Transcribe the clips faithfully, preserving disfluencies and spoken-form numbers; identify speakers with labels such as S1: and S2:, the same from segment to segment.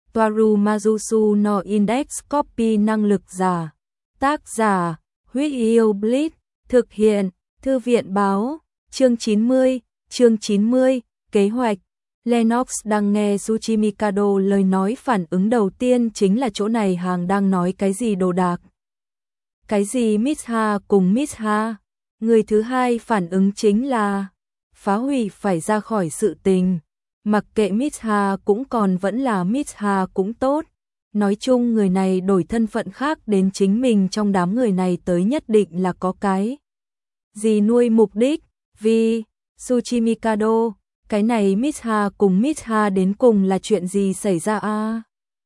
S1: Toaru Majusu no Index Copy năng lực giả. Tác giả, Huyết Yêu Blitz, thực hiện, Thư viện báo, chương chín mươi, chương chín mươi, kế hoạch. Lennox đang nghe Tsuchi Mikado lời nói, phản ứng đầu tiên chính là chỗ này hàng đang nói cái gì đồ đạc. Cái gì Miss Ha cùng Miss Ha. Người thứ hai phản ứng chính là phá hủy, phải ra khỏi sự tình. Mặc kệ Miss Ha cũng còn vẫn là Miss Ha cũng tốt. Nói chung người này đổi thân phận khác đến chính mình trong đám người này tới nhất định là có cái gì nuôi mục đích. Vì Tsuchi Mikado, cái này Miss Ha cùng Miss Ha đến cùng là chuyện gì xảy ra a? À?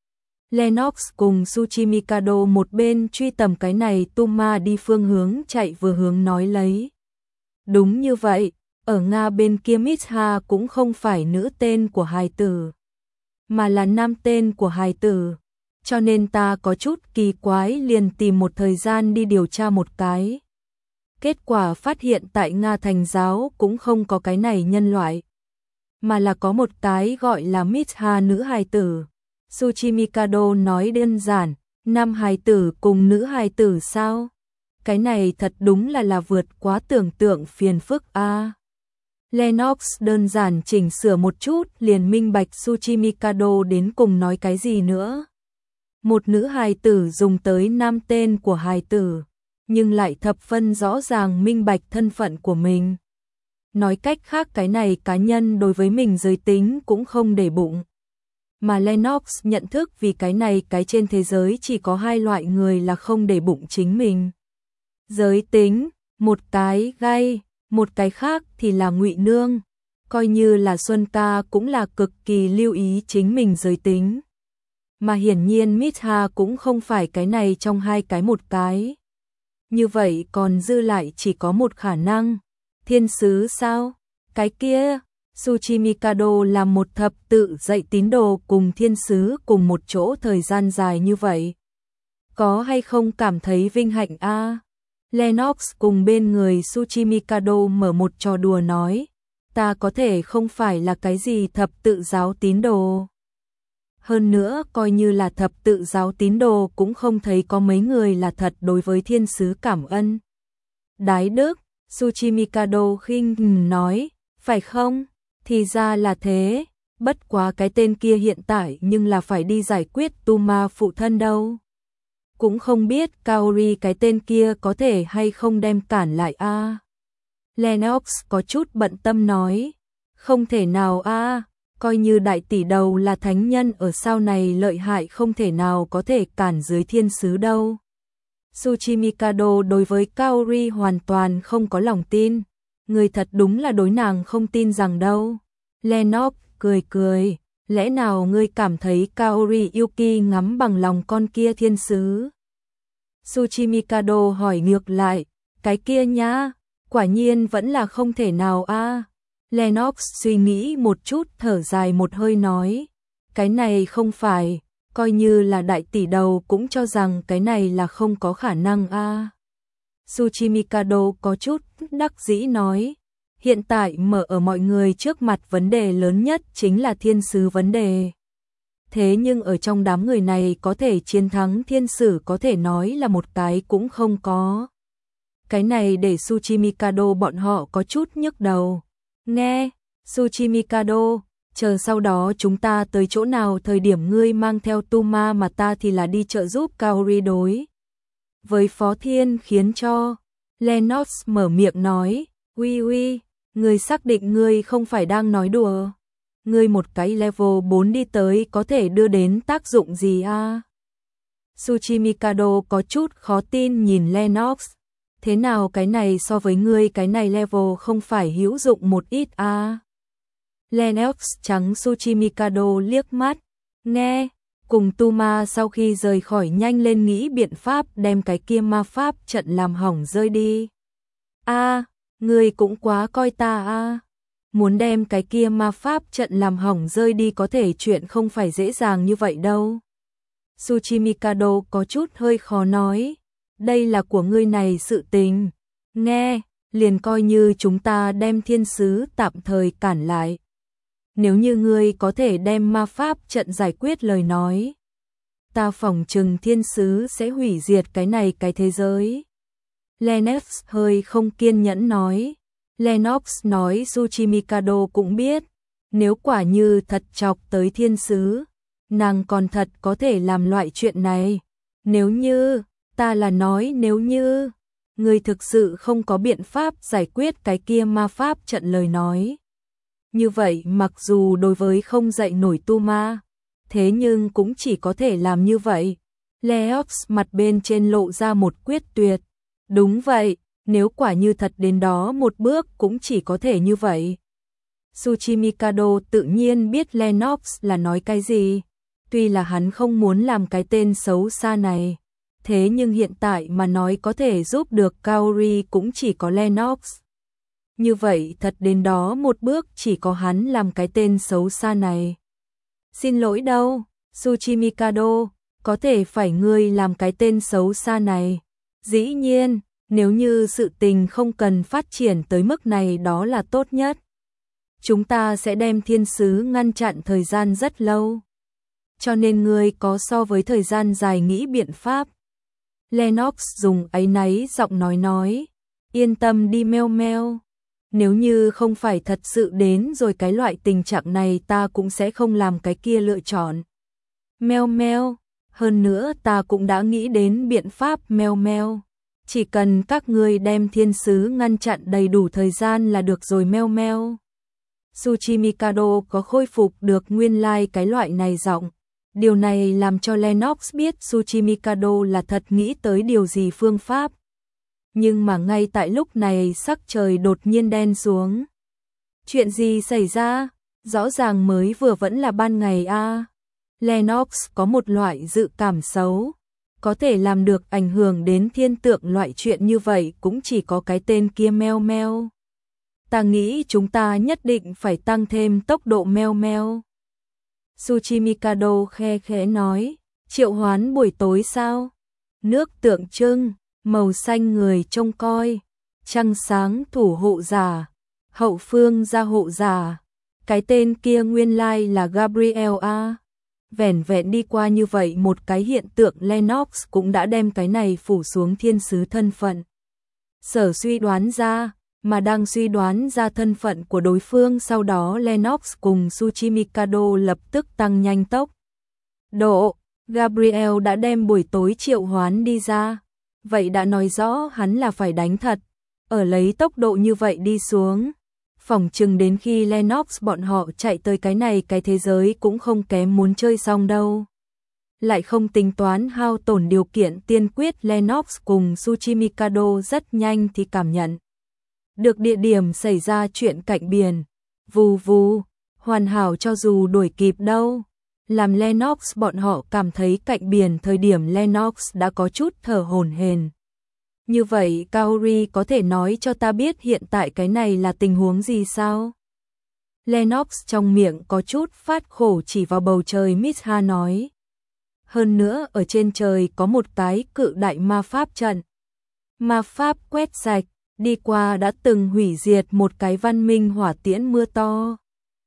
S1: Lennox cùng Tsuchi Mikado một bên truy tầm cái này Tuma đi phương hướng chạy vừa hướng nói lấy. Đúng như vậy, ở Nga bên kia Miss Ha cũng không phải nữ tên của hài tử, mà là nam tên của hài tử. Cho nên ta có chút kỳ quái, liền tìm một thời gian đi điều tra một cái. Kết quả phát hiện tại Nga Thành giáo cũng không có cái này nhân loại, mà là có một cái gọi là Miss Ha nữ hài tử. Tsuchi Mikado nói đơn giản, nam hài tử cùng nữ hài tử sao? Cái này thật đúng là là vượt quá tưởng tượng phiền phức a. À. Lennox đơn giản chỉnh sửa một chút liền minh bạch Tsuchi Mikado đến cùng nói cái gì nữa. Một nữ hài tử dùng tới nam tên của hài tử, nhưng lại thập phân rõ ràng minh bạch thân phận của mình. Nói cách khác cái này cá nhân đối với mình giới tính cũng không để bụng. Mà Lennox nhận thức vì cái này cái trên thế giới chỉ có hai loại người là không để bụng chính mình giới tính, một cái gay, một cái khác thì là Ngụy Nương. Coi như là Xuân Ca cũng là cực kỳ lưu ý chính mình giới tính. Mà hiển nhiên Miss Ha cũng không phải cái này trong hai cái một cái. Như vậy còn dư lại chỉ có một khả năng. Thiên sứ sao? Cái kia, Tsuchi Mikado làm một thập tự dạy tín đồ cùng thiên sứ cùng một chỗ thời gian dài như vậy. Có hay không cảm thấy vinh hạnh a? À? Lennox cùng bên người Tsuchi Mikado mở một trò đùa nói, ta có thể không phải là cái gì thập tự giáo tín đồ. Hơn nữa coi như là thập tự giáo tín đồ cũng không thấy có mấy người là thật đối với thiên sứ cảm ơn. Đái đức, Tsuchi Mikado khinh nói, phải không? Thì ra là thế, bất quá cái tên kia hiện tại nhưng là phải đi giải quyết Tuma phụ thân đâu. Cũng không biết Kaori cái tên kia có thể hay không đem cản lại a. À? Lennox có chút bận tâm nói, không thể nào a, à, coi như đại tỷ đầu là thánh nhân ở sau này lợi hại không thể nào có thể cản dưới thiên sứ đâu. Tsuchi Mikado đối với Kaori hoàn toàn không có lòng tin, người thật đúng là đối nàng không tin rằng đâu. Lennox cười cười, lẽ nào ngươi cảm thấy Kaori Yuki ngắm bằng lòng con kia thiên sứ? Tsuchi Mikado hỏi ngược lại, cái kia nhá, quả nhiên vẫn là không thể nào a. À. Lennox suy nghĩ một chút thở dài một hơi nói, cái này không phải, coi như là đại tỷ đầu cũng cho rằng cái này là không có khả năng a. À. Tsuchi Mikado có chút đắc dĩ nói, hiện tại mở ở mọi người trước mặt vấn đề lớn nhất chính là thiên sứ vấn đề. Thế nhưng ở trong đám người này có thể chiến thắng thiên sử có thể nói là một cái cũng không có. Cái này để Tsuchi Mikado bọn họ có chút nhức đầu. Nghe, Tsuchi Mikado, chờ sau đó chúng ta tới chỗ nào thời điểm ngươi mang theo Tuma mà ta thì là đi trợ giúp Kaori đối với Phó Thiên khiến cho. Lennox mở miệng nói, uy uy, ngươi xác định ngươi không phải đang nói đùa. Ngươi một cái level bốn đi tới có thể đưa đến tác dụng gì a? À? Tsuchi Mikado có chút khó tin nhìn Lennox. Thế nào cái này so với ngươi cái này level không phải hữu dụng một ít a? À? Lennox trắng Tsuchi Mikado liếc mắt. Nghe, cùng Tuma sau khi rời khỏi nhanh lên nghĩ biện pháp đem cái kia ma pháp trận làm hỏng rơi đi. A, à, ngươi cũng quá coi ta a. À. Muốn đem cái kia ma pháp trận làm hỏng rơi đi có thể chuyện không phải dễ dàng như vậy đâu. Tsuchi Mikado có chút hơi khó nói, đây là của ngươi này sự tình. Nghe, liền coi như chúng ta đem thiên sứ tạm thời cản lại. nếu như ngươi có thể đem ma pháp trận giải quyết lời nói, ta phỏng chừng thiên sứ sẽ hủy diệt cái này cái thế giới. Lennox hơi không kiên nhẫn nói. Lennox nói Tsuchimikado cũng biết, nếu quả như thật chọc tới thiên sứ, nàng còn thật có thể làm loại chuyện này. Nếu như, ta là nói nếu như, ngươi thực sự không có biện pháp giải quyết cái kia ma pháp trận lời nói. Như vậy mặc dù đối với không dậy nổi tu ma, thế nhưng cũng chỉ có thể làm như vậy. Leox mặt bên trên lộ ra một quyết tuyệt. Đúng vậy, nếu quả như thật đến đó một bước cũng chỉ có thể như vậy. Tsuchimikado tự nhiên biết Lennox là nói cái gì. Tuy là hắn không muốn làm cái tên xấu xa này, thế nhưng hiện tại mà nói có thể giúp được Kaori cũng chỉ có Lennox. Như vậy thật đến đó một bước chỉ có hắn làm cái tên xấu xa này. Xin lỗi đâu, Tsuchimikado, có thể phải ngươi làm cái tên xấu xa này. Dĩ nhiên, nếu như sự tình không cần phát triển tới mức này đó là tốt nhất. Chúng ta sẽ đem thiên sứ ngăn chặn thời gian rất lâu. Cho nên ngươi có so với thời gian dài nghĩ biện pháp. Lennox dùng áy náy giọng nói nói. Yên tâm đi meo meo. Nếu như không phải thật sự đến rồi cái loại tình trạng này ta cũng sẽ không làm cái kia lựa chọn. Meo meo. Hơn nữa ta cũng đã nghĩ đến biện pháp meo meo. Chỉ cần các ngươi đem thiên sứ ngăn chặn đầy đủ thời gian là được rồi meo meo. Tsuchimikado có khôi phục được nguyên lai like cái loại này giọng. Điều này làm cho Lennox biết Tsuchimikado là thật nghĩ tới điều gì phương pháp. Nhưng mà ngay tại lúc này sắc trời đột nhiên đen xuống. Chuyện gì xảy ra? Rõ ràng mới vừa vẫn là ban ngày a. À. Lennox có một loại dự cảm xấu. Có thể làm được ảnh hưởng đến thiên tượng loại chuyện như vậy cũng chỉ có cái tên kia meo meo. Ta nghĩ chúng ta nhất định phải tăng thêm tốc độ meo meo. Tsuchimikado khe khẽ nói, triệu hoán buổi tối sao? Nước tượng trưng, màu xanh người trông coi, trăng sáng thủ hộ giả, hậu phương gia hộ giả. Cái tên kia nguyên lai là Gabriel a. Vẻn vẹn đi qua như vậy một cái hiện tượng Lennox cũng đã đem cái này phủ xuống thiên sứ thân phận. Sở suy đoán ra, mà đang suy đoán ra thân phận của đối phương sau đó Lennox cùng Tsuchimikado lập tức tăng nhanh tốc độ. Gabriel đã đem buổi tối triệu hoán đi ra. Vậy đã nói rõ hắn là phải đánh thật. Ở lấy tốc độ như vậy đi xuống. Phỏng chừng đến khi Lennox bọn họ chạy tới cái này cái thế giới cũng không kém muốn chơi xong đâu. Lại không tính toán hao tổn điều kiện tiên quyết Lennox cùng Tsuchimikado rất nhanh thì cảm nhận được địa điểm xảy ra chuyện cạnh biển. Vù vù, hoàn hảo cho dù đuổi kịp đâu. Làm Lennox bọn họ cảm thấy cạnh biển thời điểm Lennox đã có chút thở hổn hển. Như vậy Kaori có thể nói cho ta biết hiện tại cái này là tình huống gì sao? Lennox trong miệng có chút phát khổ chỉ vào bầu trời Mitha nói. Hơn nữa ở trên trời có một cái cự đại ma pháp trận. Ma pháp quét sạch, đi qua đã từng hủy diệt một cái văn minh hỏa tiễn mưa to.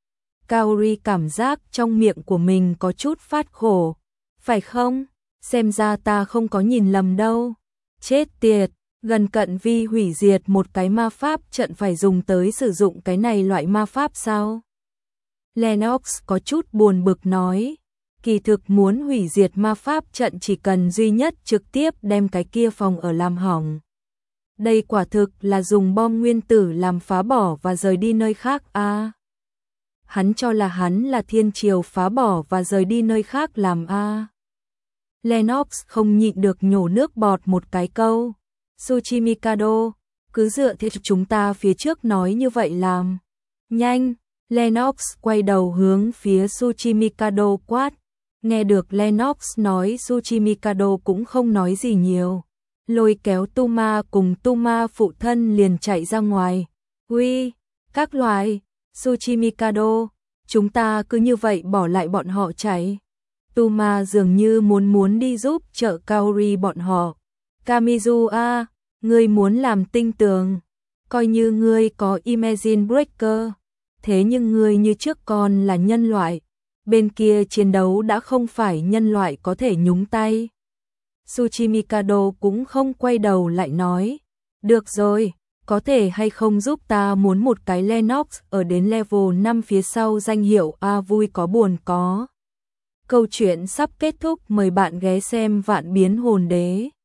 S1: Kaori cảm giác trong miệng của mình có chút phát khổ. Phải không? Xem ra ta không có nhìn lầm đâu. Chết tiệt, gần cận vi hủy diệt một cái ma pháp trận phải dùng tới sử dụng cái này loại ma pháp sao? Lennox có chút buồn bực nói. Kỳ thực muốn hủy diệt ma pháp trận chỉ cần duy nhất trực tiếp đem cái kia phòng ở làm hỏng. Đây quả thực là dùng bom nguyên tử làm phá bỏ và rời đi nơi khác a. À, hắn cho là hắn là thiên triều phá bỏ và rời đi nơi khác làm a. À. Lennox không nhịn được nhổ nước bọt một cái câu. Tsuchimikado, cứ dựa theo chúng ta phía trước nói như vậy làm. Nhanh, Lennox quay đầu hướng phía Tsuchimikado quát. Nghe được Lennox nói Tsuchimikado cũng không nói gì nhiều. Lôi kéo Tuma cùng Tuma phụ thân liền chạy ra ngoài. Uy, các loài, Tsuchimikado, chúng ta cứ như vậy bỏ lại bọn họ chạy. Tuma dường như muốn muốn đi giúp trợ Kaori bọn họ. Kamizu a, ngươi muốn làm tinh tường, coi như ngươi có Imagine Breaker. thế nhưng ngươi như trước còn là nhân loại, bên kia chiến đấu đã không phải nhân loại có thể nhúng tay. Tsuchimikado cũng không quay đầu lại nói, được rồi, có thể hay không giúp ta muốn một cái Lennox ở đến level năm phía sau danh hiệu A vui có buồn có. Câu chuyện sắp kết thúc, mời bạn ghé xem Vạn Biến Hồn Đế.